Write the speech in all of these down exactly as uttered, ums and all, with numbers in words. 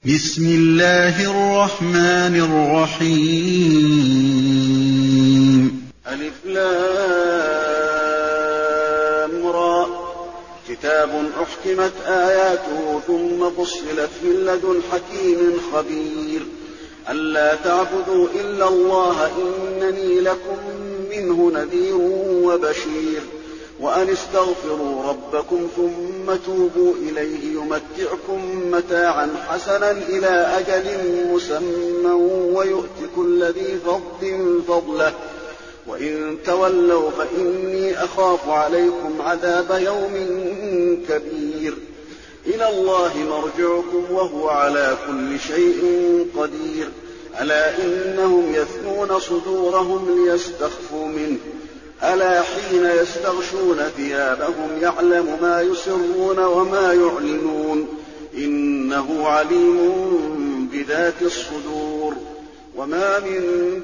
بسم الله الرحمن الرحيم. ألف لام را. كتاب أحكمت آياته ثم فصلت من لدن حكيم خبير. ألا تعبدوا إلا الله إنني لكم منه نذير وبشير. وأن استغفروا ربكم ثم توبوا إليه يمتعكم متاعا حسنا إلى أجل مسمى ويؤت كل ذي فضل فضله. وإن تولوا فإني أخاف عليكم عذاب يوم كبير. إلى الله مرجعكم وهو على كل شيء قدير. ألا إنهم يثنون صدورهم ليستخفوا منه. ألا حين يستغشون ثيابهم يعلم ما يسرون وما يعلنون. إنه عليم بذات الصدور. وما من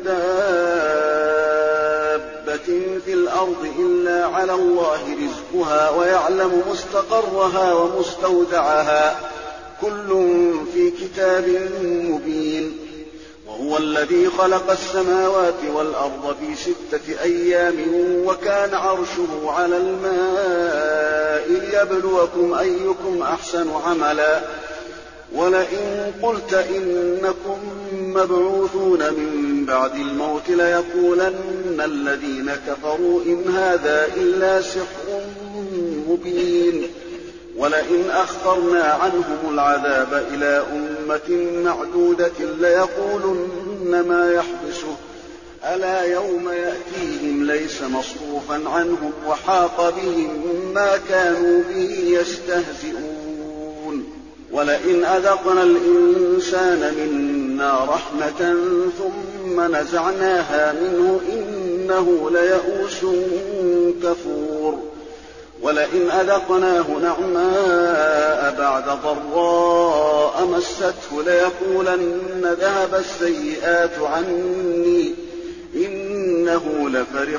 دابة في الأرض إلا على الله رزقها ويعلم مستقرها ومستودعها كل في كتاب مبين. وهو الذي خلق السماوات والأرض في ستة أيام وكان عرشه على الماء ليبلوكم أيكم أحسن عملا. ولئن قلت إنكم مبعوثون من بعد الموت ليقولن الذين كفروا إن هذا إلا سحر مبين. ولئن أخرنا عنهم العذاب إلى أمة معدودة ليقولن ما يحبسه. ألا يوم يأتيهم ليس مصروفا عنهم وحاق بهم ما كانوا به يستهزئون. ولئن أذقنا الإنسان منا رحمة ثم نزعناها منه إنه ليئوس كفور. ولئن أذقناه نعماء بعد ضراء مسته ليقولن ذهب السيئات عني إنه لفرح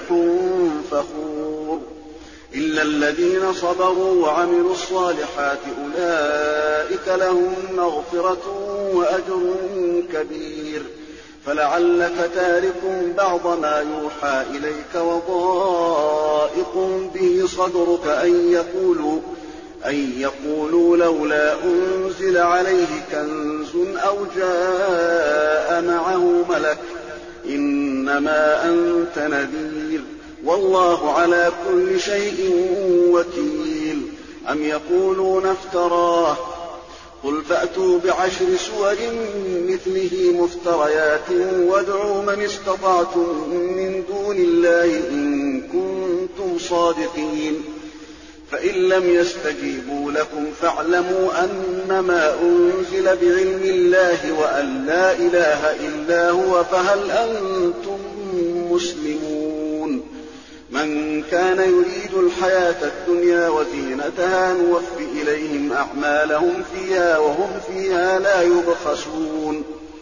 فخور. إلا الذين صبروا وعملوا الصالحات أولئك لهم مغفرة وأجر كبير. فلعلك تارك بعض ما يوحى إليك وضائق به صدرك أن يقولوا, أن يقولوا لولا أنزل عليه كنز أو جاء معه ملك. إنما أنت نذير والله على كل شيء وكيل. أم يقولون افتراه قل فأتوا بعشر سور مثله مفتريات وادعوا من استطعتم من دون الله إن كنتم صادقين. فإن لم يستجيبوا لكم فاعلموا أنما أنزل بعلم الله وأن لا إله إلا هو فهل أنتم مسلمون. من كان يريد الحياة الدنيا وزينتها نوفي إليهم أعمالهم فيها وهم فيها لا يبخسون.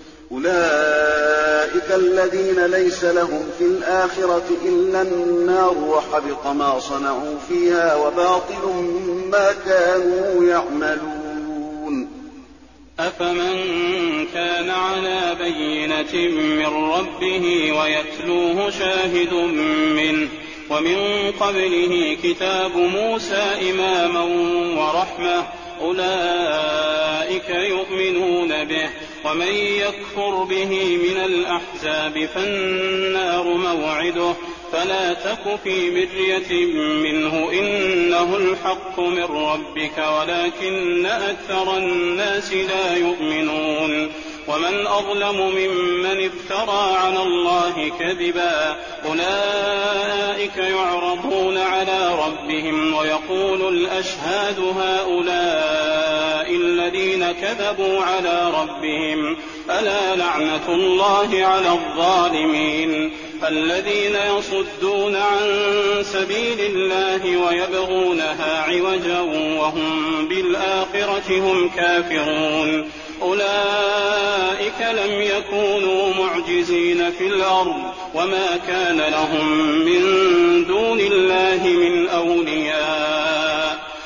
أولئك الذين ليس لهم في الآخرة إلا النار وحبط ما صنعوا فيها وباطل ما كانوا يعملون. أفمن كان على بينة من ربه ويتلوه شاهد منه ومن قبله كتاب موسى إماما ورحمة أولئك يؤمنون به. ومن يكفر به من الأحزاب فالنار موعده فلا تك في مرية منه إنه الحق من ربك ولكن أكثر الناس لا يؤمنون. ومن أظلم ممن افترى على الله كذبا أولئك يعرضون على ربهم ويقول الأشهاد هؤلاء الذين كذبوا على ربهم ألا لعنة الله على الظالمين. الذين يصدون عن سبيل الله ويبغونها عوجا وهم بالآخرة هم كافرون. أولئك لم يكونوا معجزين في الأرض وما كان لهم من دون الله من أولياء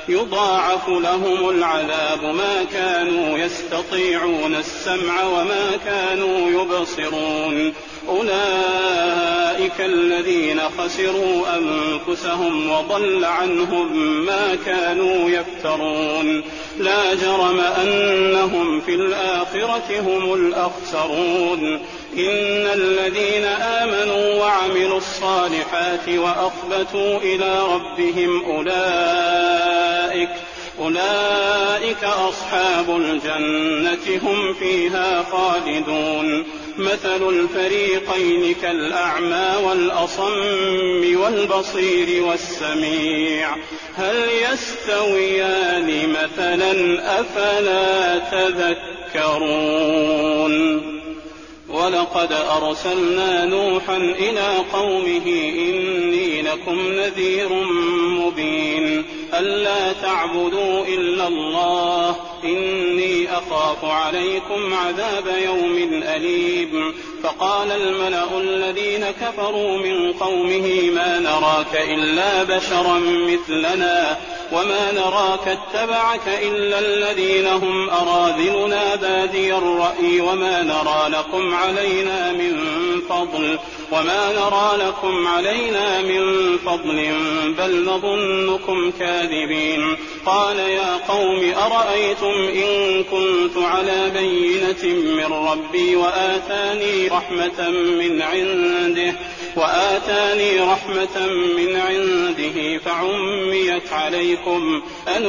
يضاعف لهم العذاب ما كانوا يستطيعون السمع وما كانوا يبصرون. أولئك الذين خسروا أنفسهم وضل عنهم ما كانوا يفترون. لا جرم أنهم في الآخرة هم الأخسرون. إن الذين آمنوا وعملوا الصالحات وأخبتوا إلى ربهم أولئك أولئك أصحاب الجنة هم فيها خالدون. مثل الفريقين كالأعمى والأصم والبصير والسميع هل يستويان مثلا أفلا تذكرون. ولقد أرسلنا نوحا إلى قومه إني لكم نذير مبين ألا تعبدوا إلا الله إني أخاف عليكم عذاب يوم أليم. فقال الملأ الذين كفروا من قومه ما نراك إلا بشرا مثلنا وما نراك اتبعك إلا الذين هم أراذلنا بادي الرأي وما نرى لكم علينا من فضل وما نرى لكم علينا من فضل بل نظنكم كاذبين. قال يا قوم أرأيتم إن كنت على بينة من ربي وآتاني رحمة من عنده وآتاني رحمة من عنده فعميت عليكم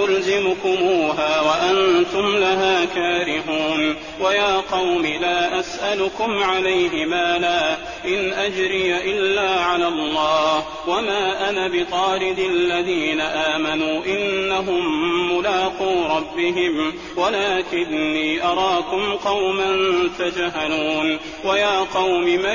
أنلزمكموها وأنتم لها كارهون. ويا قوم لا أسألكم عليه مالا إن أجري إلا على الله وما أنا بطارد الذين آمنوا إنهم ملاقو ربهم ولكني أراكم قوما تجهلون. ويا قوم من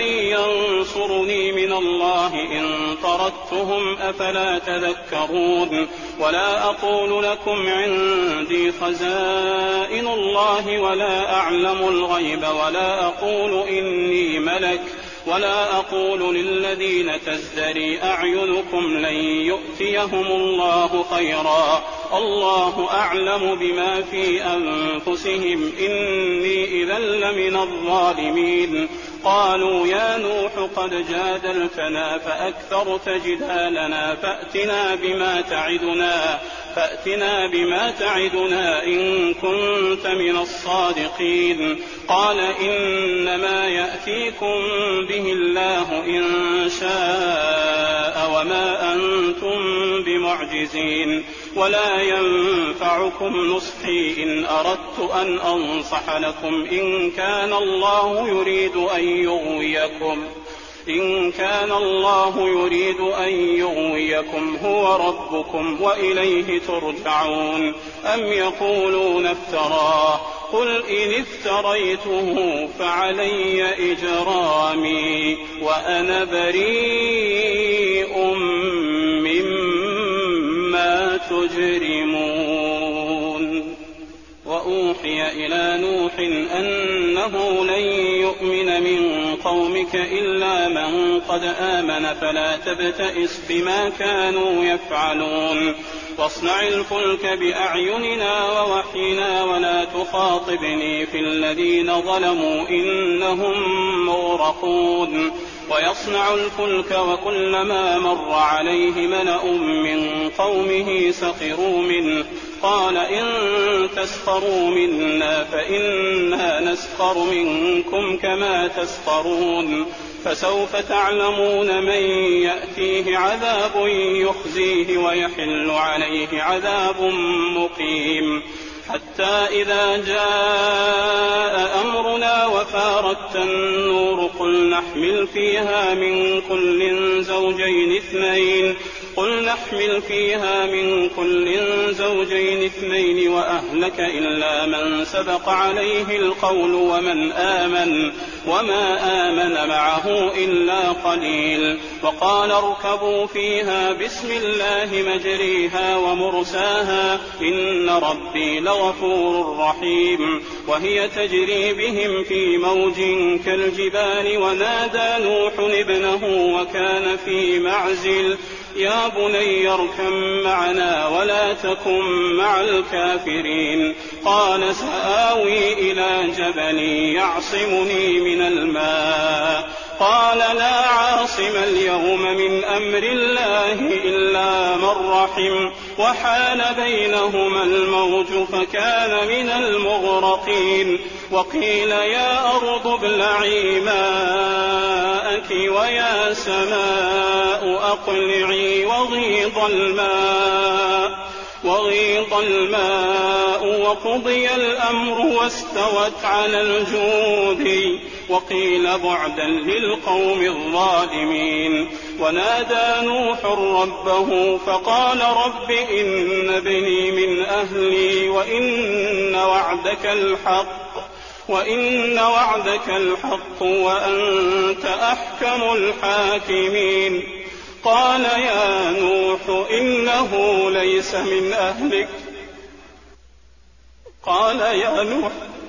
ينصرني من الله إن طردتهم أفلا تذكرون. ولا أقول لكم عندي خزائن الله ولا أعلم الغيب ولا أقول إني ملك ولا أقول للذين تزدري أعينكم لن يؤتيهم الله خيرا الله أعلم بما في أنفسهم إني إذا لمن الظالمين. قالوا يا نوح قد جادلتنا فأكثرت جدالنا فأتنا بما تعدنا فأتنا بما تعدنا إن كنت من الصادقين. قال إنما يأتيكم به الله إن شاء وما أنتم بمعجزين. ولا ينفعكم نصحي إن أردت أن أنصح لكم إن كان الله يريد أن يغويكم إن كان الله يريد أن يغويكم هو ربكم وإليه ترجعون. أم يقولون افتراه قل إن افتريته فعلي إجرامي وأنا بريء مما تجرمون. وأوحي إلى نوح أنه لن يؤمن من قومك إلا من قد آمن فلا تبتئس بما كانوا يفعلون. واصنع الفلك بأعيننا ووحينا ولا تخاطبني في الذين ظلموا إنهم مغرقون. ويصنع الفلك وكلما مر عليه ملأ من قومه سخروا منه قال إن تسخروا منا فإنا نسخر منكم كما تسخرون. فسوف تعلمون من يأتيه عذاب يخزيه ويحل عليه عذاب مقيم. حتى إذا جاء أمرنا وفارت النور قل نحمل فيها من كل زوجين اثنين قل نحمل فيها من كل زوجين اثنين وأهلك إلا من سبق عليه القول ومن آمن وما آمن معه إلا قليل. وقال اركبوا فيها بسم الله مجريها ومرساها إن ربي لغفور رحيم. وهي تجري بهم في موج كالجبال ونادى نوح ابنه وكان في معزل يا بني اركب معنا ولا تكن مع الكافرين. قال سآوي إلى جبل يعصمني من الماء. قال لا عاصم اليوم من أمر الله إلا من رحم، وحال بينهما الموج فكان من المغرقين. وقيل يا أرض ابلعي ماءك ويا سماء أقلعي وغيض الماء وغيض الماء وقضي الأمر واستوت على الجود. وقيل بعدا للقوم الظالمين. ونادى نوح ربه فقال رب إن ابني من أهلي وإن وعدك الحق وإن وعدك الحق وأنت أحكم الحاكمين. قال يا نوح إنه ليس من أهلك قال يا نوح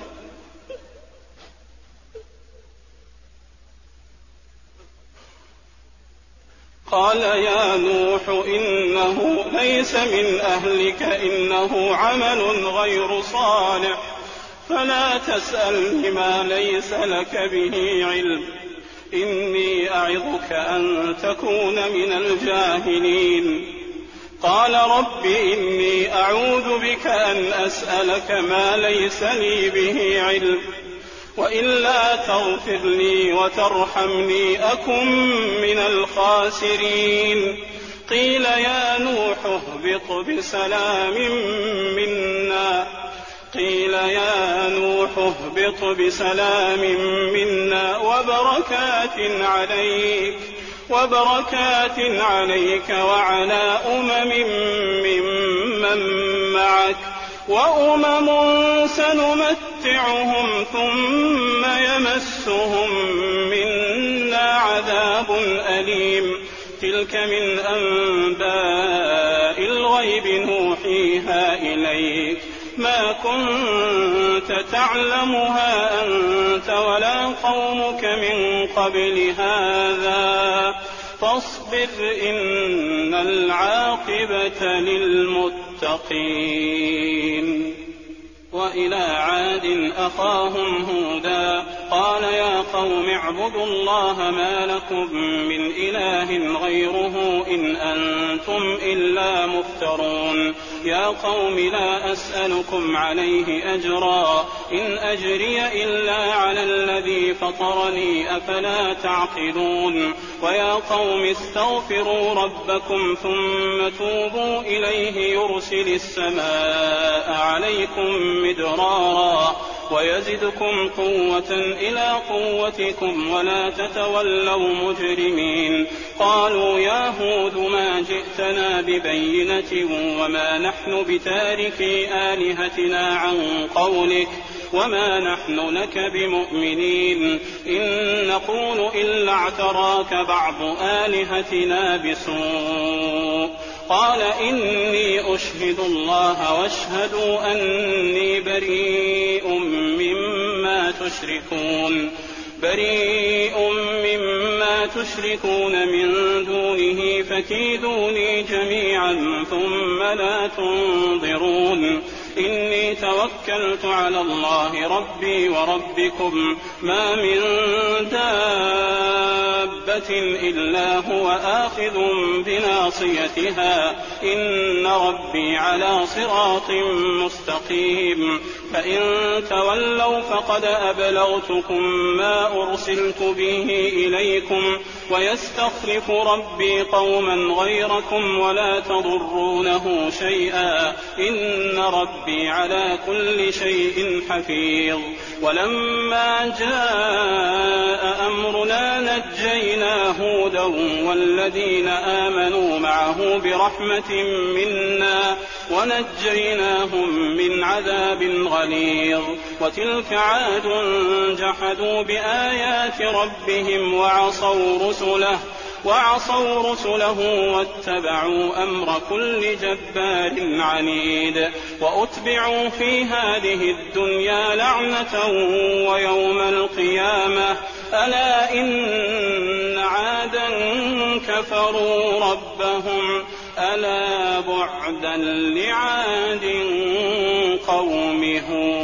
قال يا نوح إنه ليس من أهلك إنه عمل غير صالح فلا تسألني ما ليس لك به علم إني أعظك أن تكون من الجاهلين. قال رب إني أعوذ بك أن أسألك ما ليس لي به علم وإلا تغفر لي وترحمني أكن من الخاسرين. قيل يا نوح اهبط بسلام منا قيل يا نوح اهبط بسلام منا وبركات عليك وبركات عليك وعلى أمم ممن معك وأمم سنمتعهم ثم يمسهم منا عذاب أليم. تلك من أنباء الغيب نوحيها إليك ما كنت تعلمها أنت ولا قومك من قبل هذا فاصبر إن العاقبة للمتقين. وإلى عاد أخاهم هودا قال يا قوم اعبدوا الله ما لكم من إله غيره إن أنتم إلا مفترون. يا قوم لا أسألكم عليه أجرا إن أجري إلا على الذي فطرني أفلا تعقلون. ويا قوم استغفروا ربكم ثم توبوا إليه يرسل السماء عليكم مدرارا ويزدكم قوة إلى قوتكم ولا تتولوا مجرمين. قالوا يا هود ما جئتنا ببينة وما نحن بتاركي آلهتنا عن قولك وما نحن لك بمؤمنين إن نقول إلا اعتراك بعض آلهتنا بسوء. قال إني أشهد الله واشهدوا أني بريء مما تشركون بريء مما تشركون من دونه فكيدوني جميعا ثم لا تنظرون. إني توكلت على الله ربي وربكم ما من دابة إلا هو آخذ بناصيتها إن ربي على صراط مستقيم. فإن تولوا فقد أبلغتكم ما أرسلت به إليكم ويستخلف ربي قوما غيركم ولا تضرونه شيئا إن ربي على كل شيء حفيظ. ولما جاء أمرنا نجينا هودا والذين آمنوا معه برحمة منا ونجيناهم من عذاب غليظ. وتلك عاد جحدوا بآيات ربهم وعصوا رسله وعصوا رسله واتبعوا أمر كل جبار عنيد. وأتبعوا في هذه الدنيا لعنة ويوم القيامة ألا إن عادا كفروا ربهم ألا بعدا لعاد قوم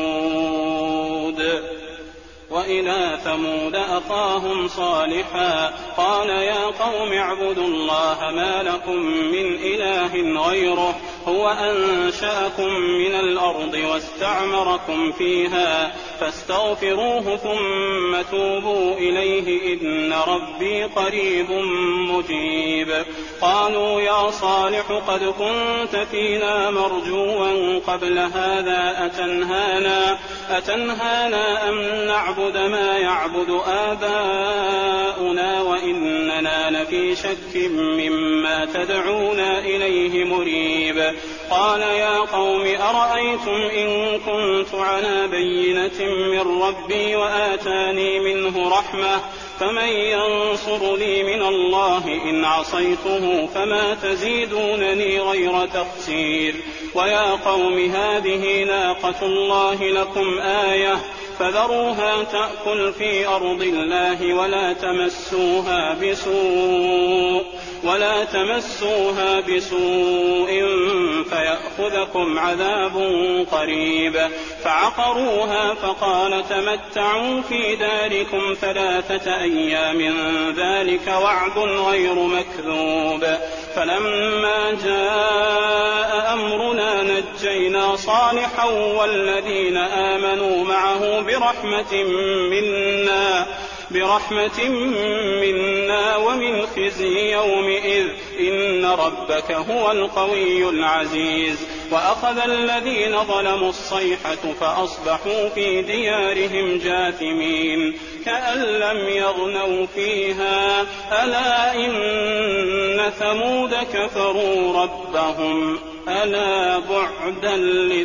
هود. وإلى ثمود أخاهم صالحا قال يا قوم اعبدوا الله ما لكم من إله غيره هو أنشأكم من الأرض واستعمركم فيها فاستغفروه ثم توبوا إليه إن ربي قريب مجيب. قالوا يا صالح قد كنت فينا مرجوا قبل هذا أتنهانا, أتنهانا أم نعبد ما يعبد آباؤنا وإننا لفي شك مما تدعونا إليه مريب. قال يا قوم أرأيتم إن كنت على بينة من ربي وآتاني منه رحمة فمن ينصرني من الله إن عصيته فما تزيدونني غير تخسير. ويا قوم هذه ناقة الله لكم آية فذروها تأكل في أرض الله ولا تمسوها بسوء ولا تمسوها بسوء فيأخذكم عذاب قريب. فعقروها فقال تمتعوا في داركم ثلاثة أيام ذلك وعد غير مكذوب. فلما جاء أمرنا نجينا صالحا والذين آمنوا معه برحمة منا برحمة منا ومن خزي يومئذ إن ربك هو القوي العزيز. وأخذ الذين ظلموا الصيحة فأصبحوا في ديارهم جاثمين كأن لم يغنوا فيها ألا إن ثمود كفروا ربهم ألا بعدا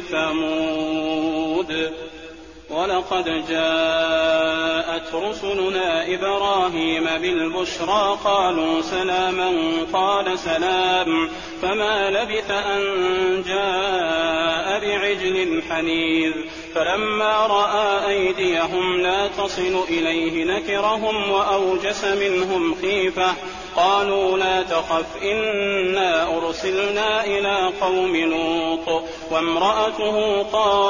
لثمود. ولقد جاءت رسلنا إبراهيم بالبشرى قالوا سلاما قال سلام فما لبث أن جاء بعجل حنيذ. فلما رأى أيديهم لا تصل إليه نكرهم وأوجس منهم خيفة قالوا لا تخف إنا أرسلنا إلى قوم لوط وامرأته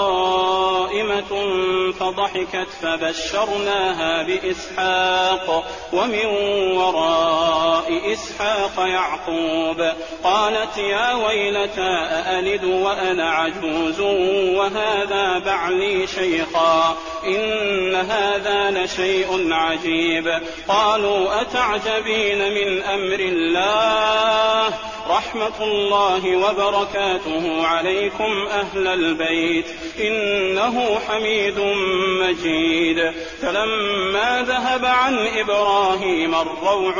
قائمة فضحكت فبشرناها بإسحاق ومن وراء إسحاق يعقوب. قالت يا ويلتى أألد وأنا عجوز وهذا بعلي شيخا إن هذا لشيء عجيب. قالوا أتعجبين من أمر الله رحمة الله وبركاته عليكم أهل البيت إنه حميد مجيد. فلما ذهب عن إبراهيم الروع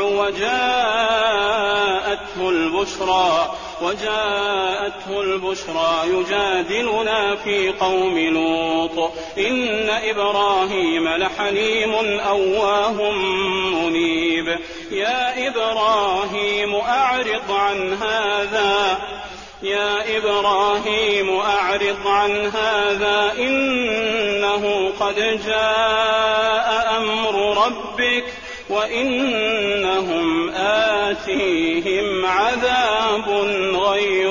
وجاءته البشرى وجاءته البشرى يجادلنا في قوم لوط إن إبراهيم لحليم أواه منيب. يا إبراهيم أعرض عن هذا يا إبراهيم أعرض عن هذا إنه قد جاء أمر ربك وإنهم آتيهم عذاب غير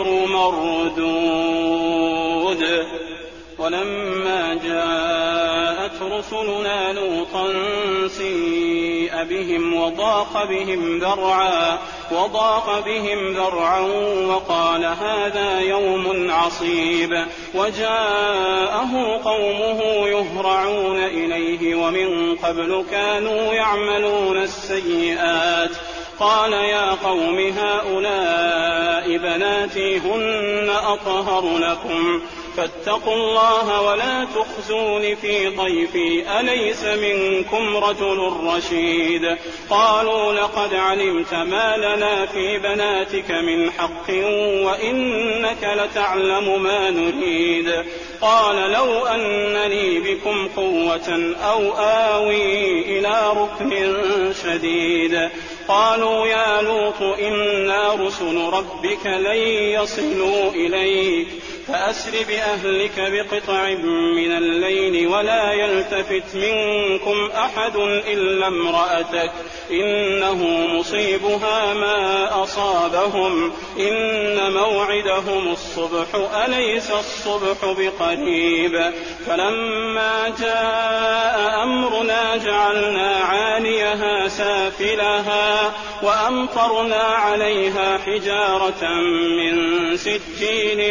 مردود. ولما جاءت رسلنا لوطا سيء بهم وضاق بهم ذرعا وضاق بهم ذرعا وقال هذا يوم عصيب. وجاءه قومه يهرعون إليه ومن قبل كانوا يعملون السيئات. قال يا قوم هؤلاء بناتي هن أطهر لكم فاتقوا الله ولا تخزون في ضيفي أليس منكم رجل رشيد. قالوا لقد علمت ما لنا في بناتك من حق وإنك لتعلم ما نريد. قال لو أن لي بكم قوة أو آوي إلى ركن شديد. قالوا يا لوط إنا رسل ربك لن يصلوا إليك فأسر بأهلك بقطع من الليل ولا يلتفت منكم أحد إلا امرأتك إنه مصيبها ما أصابهم إن موعدهم الصبح أليس الصبح بقريب فلما جاء أمرنا جعلنا عاليها سافلها وأمطرنا عليها حجارة من سجيل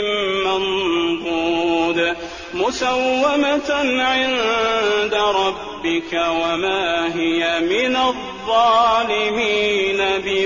منضود مسومة عند ربك وما هي من الظالمين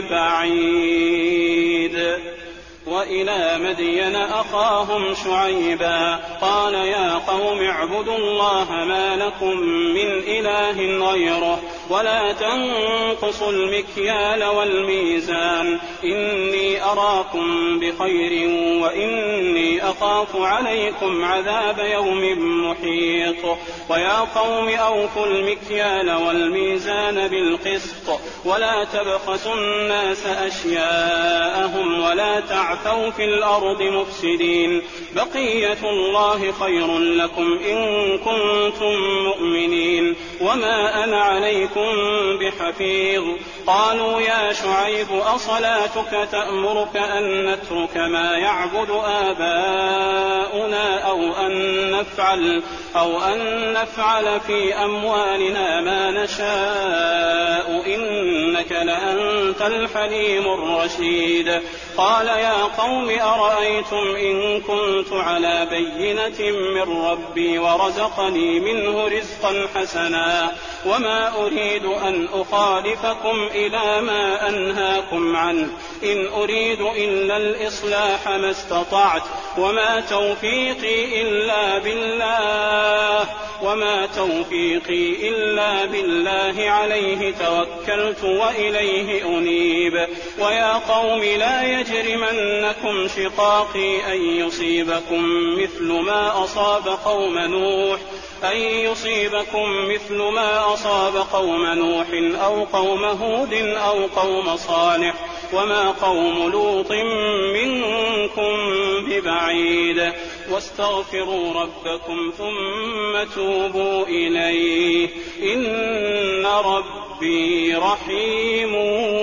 ببعيد. وإلى مدين أخاهم شعيبا قال يا قوم اعبدوا الله ما لكم من إله غيره ولا تنقصوا المكيال والميزان إني أراكم بخير وإني أخاف عليكم عذاب يوم محيط. ويا قوم أوفوا المكيال والميزان بالقسط ولا تبخسوا الناس أشياءهم ولا تعثوا في الأرض مفسدين بقية الله خير لكم إن كنتم مؤمنين وما أنا عليكم بحفيظ. قالوا يا شعيب أصلاتك تأمرك أن نترك ما يعبد آباؤنا أو أن نفعل أو أن نفعل في أموالنا ما نشاء إنك لأنت الحليم الرشيد. قال يا قوم أرأيتم إن كنت على بينة من ربي ورزقني منه رزقا حسنا وما أريد أن أخالفكم إلى ما أنهاكم عنه إن أريد إلا الإصلاح ما استطعت وما توفيقي إلا بالله وما توفيقي إلا بالله عليه توكلت وإليه أنيب. ويا قوم لا يجرمنكم شقاقي أن يصيبكم مثل ما أصاب قوم نوح أن يصيبكم مثل ما أصاب قوم نوح أو قوم هود أو قوم صالح وما قوم لوط منكم ببعيد. واستغفروا ربكم ثم توبوا إليه إن ربي رحيم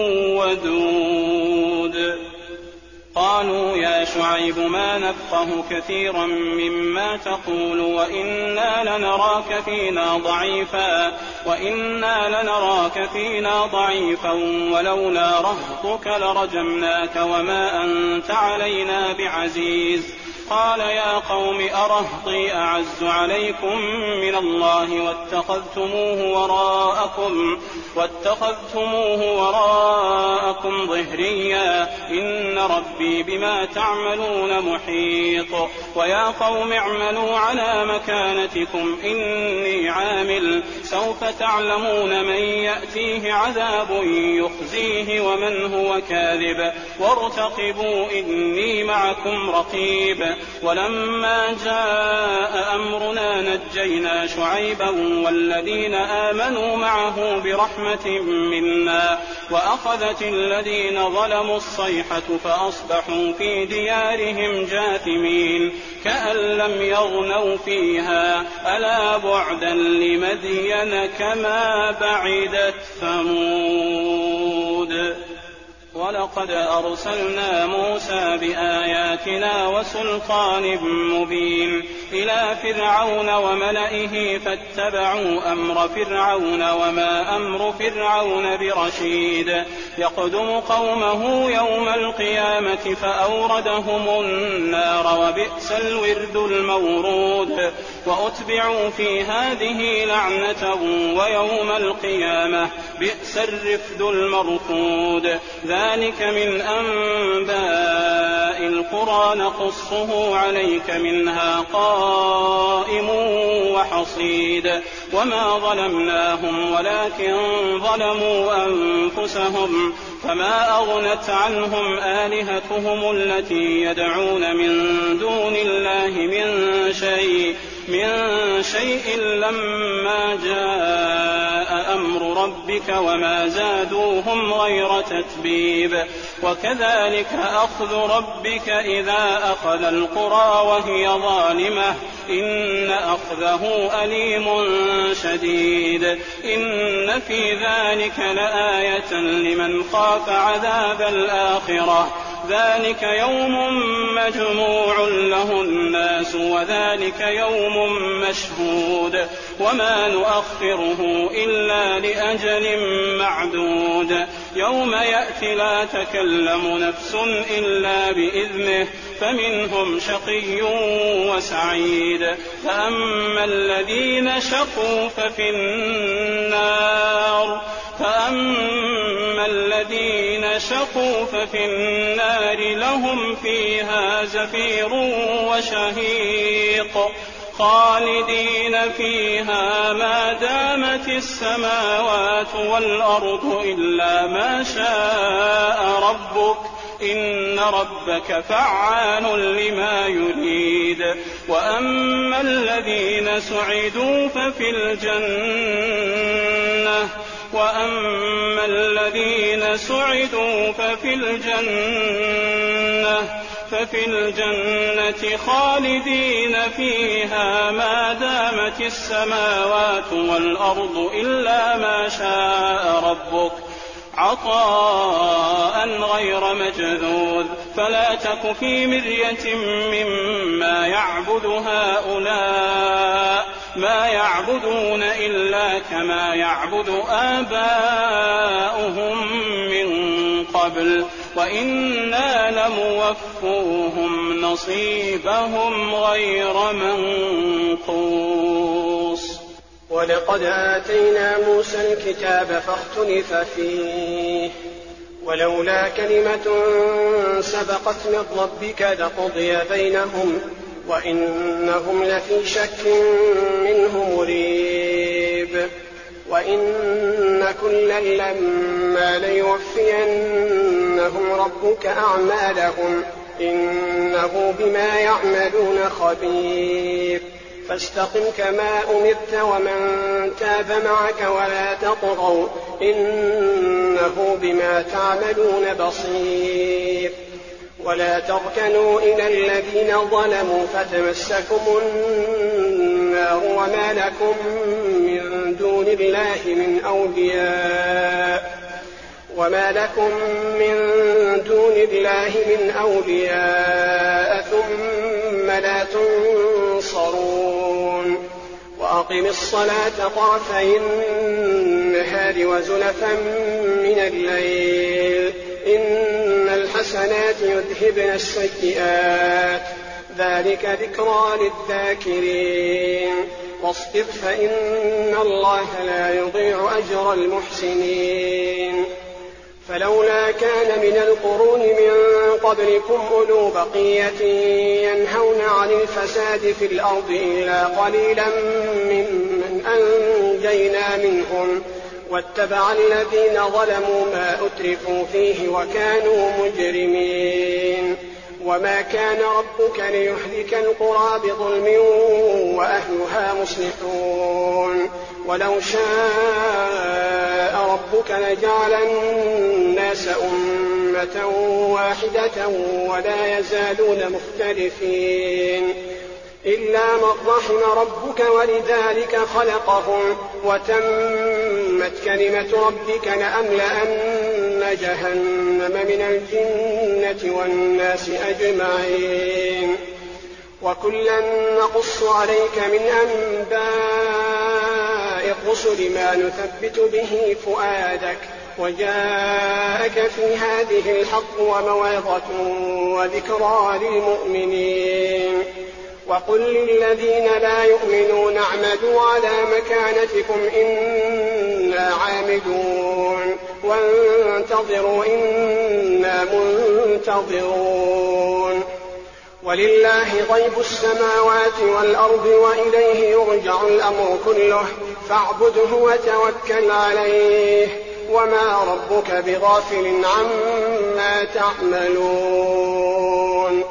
ودود. قالوا يا شعيب ما نفقه كثيرا مما تقول وإنا لنراك فينا ضعيفا وإنا لنراك فينا ضعيفا ولولا رهطك لرجمناك وما أنت علينا بعزيز. قال يا قوم أرهطي أعز عليكم من الله واتخذتموه وراءكم واتخذتموه وراءكم ظهريا إن ربي بما تعملون محيط. ويا قوم اعملوا على مكانتكم إني عامل سوف تعلمون من يأتيه عذاب يخزيه ومن هو كاذب وارتقبوا إني معكم رقيب. ولما جاء أمرنا نجينا شعيبا والذين آمنوا معه برحمة منا وأخذت الذين ظلموا الصيحة فأصبحوا في ديارهم جاثمين كأن لم يغنوا فيها ألا بعدا لمدين كما بعدت ثمود. ولقد أرسلنا موسى بآياتنا وسلطان مبين إلى فرعون وملئه فاتبعوا أمر فرعون وما أمر فرعون برشيد يقدم قومه يوم القيامة فأوردهم النار وبئس الورد المورود. وأتبعوا في هذه لعنة ويوم القيامة بئس الرفد المرفود. ذلك من أنباء القرى نقصه عليك منها قائم وحصيد. وما ظلمناهم ولكن ظلموا أنفسهم فما أغنت عنهم آلهتهم التي يدعون من دون الله من شيء من شيء لما جاء أمر ربك وما زادوهم غير تتبيب وكذلك أخذ ربك إذا أخذ القرى وهي ظالمة إن أخذه أليم شديد إن في ذلك لآية لمن خاف عذاب الآخرة ذلك يوم مجموع له الناس وذلك يوم مشهود وما نؤخره إلا لأجل معدود يوم يأتي لا تكلم نفس إلا بإذنه فمنهم شقي وسعيد فأما الذين شقوا ففي النار فأما الذين شقوا ففي النار لهم فيها زفير وشهيق خالدين فيها ما دامت السماوات والأرض إلا ما شاء ربك إن ربك فعال لما يريد وأما الذين سعدوا ففي الجنة وأما الذين سعدوا ففي الجنة ففي الجنة خالدين فيها ما دامت السماوات والأرض إلا ما شاء ربك عطاء غير مجذوذ فلا تك في مرية مما يعبد هؤلاء ما يعبدون إلا كما يعبد آباؤهم من قبل وإنا لموفوهم نصيبهم غير منقوص ولقد آتينا موسى الكتاب فاختلف فيه ولولا كلمة سبقت من ربك لقضي بينهم وإنهم لفي شك منه مريب وإن كلا لما ليوفينهم ربك أعمالهم إنه بما يعملون خبير فاستقم كما أمرت ومن تاب معك ولا تطغوا إنه بما تعملون بصير ولا تركنوا إلى الذين ظلموا فتمسكم النار وما لكم من دون الله من أولياء وما لكم من دون الله من أولياء ثم لا تنصرون وأقم الصلاة طرفي النهار وزلفا من الليل إن الحسنات يذهبن السيئات ذلك ذكرى للذاكرين واصبر فإن الله لا يضيع أجر المحسنين فلولا كان من القرون من قبلكم أولو بقية ينهون عن الفساد في الأرض إلا قليلا ممن أنجينا منهم واتبع الذين ظلموا ما أترفوا فيه وكانوا مجرمين وما كان ربك ليهلك القرى بظلم وأهلها مصلحون ولو شاء ربك لجعل الناس أمة واحدة ولا يزالون مختلفين إلا من رحم ربك ولذلك خلقهم وتمت كلمة ربك لأملأن جهنم من الجنة والناس أجمعين وكلا نقص عليك من أنباء الرسل ما نثبت به فؤادك وجاءك في هذه الحق وموعظة وذكرى للمؤمنين وقل للذين لا يؤمنون اعملوا على مكانتكم إنا عاملون وانتظروا إنا منتظرون ولله غيب السماوات والأرض وإليه يرجع الأمر كله فاعبده وتوكل عليه وما ربك بغافل عما تعملون